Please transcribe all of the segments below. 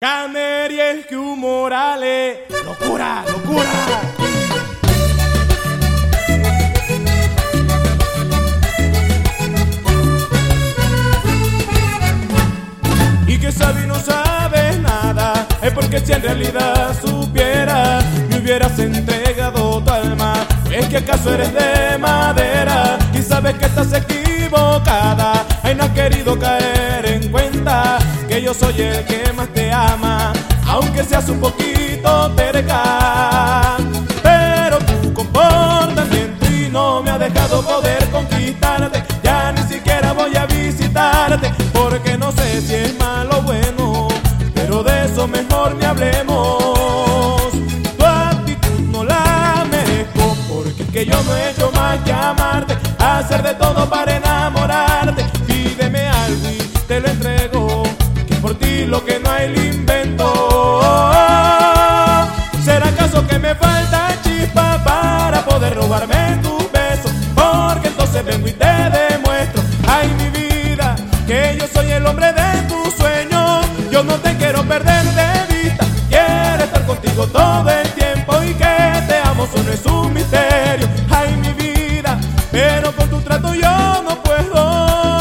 Caneriel que Morales, locura, locura. Y que sabe y no sabes nada, es porque si en realidad supieras, me hubieras entregado tu alma. ¿Es que acaso eres de madera y sabes que estás equivocada? Ay, no has querido caer en cuenta que yo soy el que más te ama, aunque seas un poquito terca. Pero tu comportamiento y no me ha dejado poder conquistarte. Ya ni siquiera voy a visitarte, porque no sé si es malo o bueno, pero de eso mejor ni hablemos. Tu actitud no la merezco, porque es que yo no he hecho más que amarte, hacer de todo para enamorarte. Pídeme algo y te lo entrego, que por ti lo que no hay lo invento. ¿Será acaso que me falta chispa para poder robarme tus besos? Porque entonces vengo y te demuestro, ay mi vida, que yo soy el hombre de tus sueños. Yo no te quiero perder de vista, quiero estar contigo todo el tiempo, y que te amo solo es un misterio, ay mi vida, pero con tu trato yo no puedo.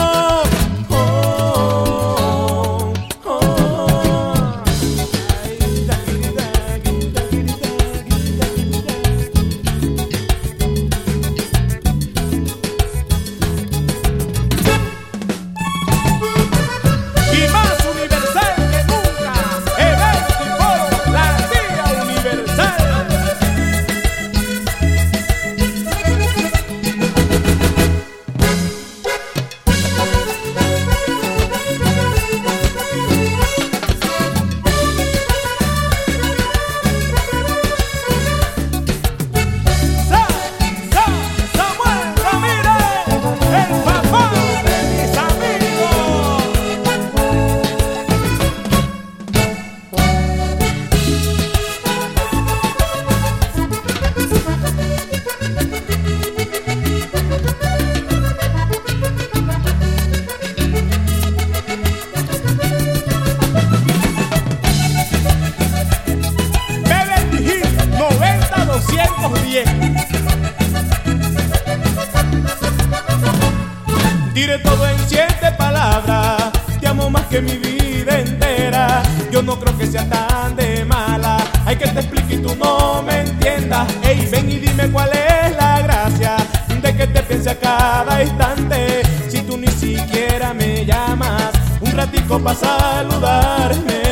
Diré todo en 7 palabras, te amo más que mi vida entera. Yo no creo que sea tan de mala, hay que te explique y tú no me entiendas. Ey, ven y dime cuál es la gracia de que te piense a cada instante, si tú ni siquiera me llamas un ratico para saludarme.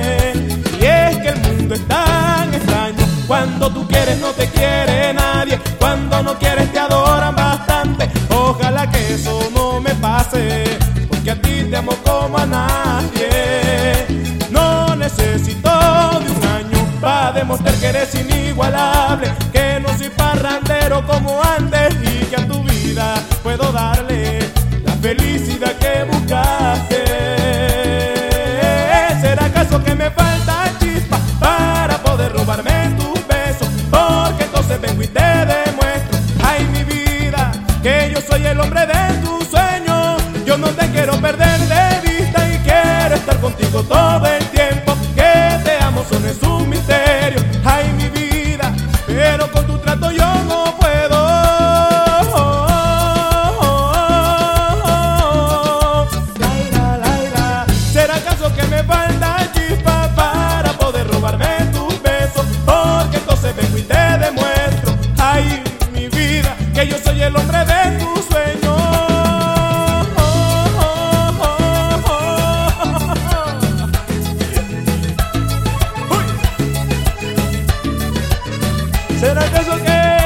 Y es que el mundo es tan extraño, cuando tú quieres no te quiere nadie, cuando no quieres te adoran bastante. Ojalá que eso no me pase, porque a ti te amo como a nadie. No necesito de un año para demostrar que eres inigualable, que no soy parrandero como antes, y que a tu vida puedo darle la felicidad que buscaste. ¿Será acaso que me falta chispa para poder robarme tus besos? Porque entonces vengo y te demuestro, ay mi vida, que yo soy el hombre de tus sueños. Yo no te quiero perder de vista y quiero estar contigo todo el tiempo, que te amo solo es un misterio, ay mi vida, pero con tu trato yo no puedo. Laira, Laira, ¿será acaso que me falta chispa para poder robarme tus besos? Porque entonces vengo y te demuestro, ay mi vida, que yo soy el hombre de tus sueños. ¿Será acaso que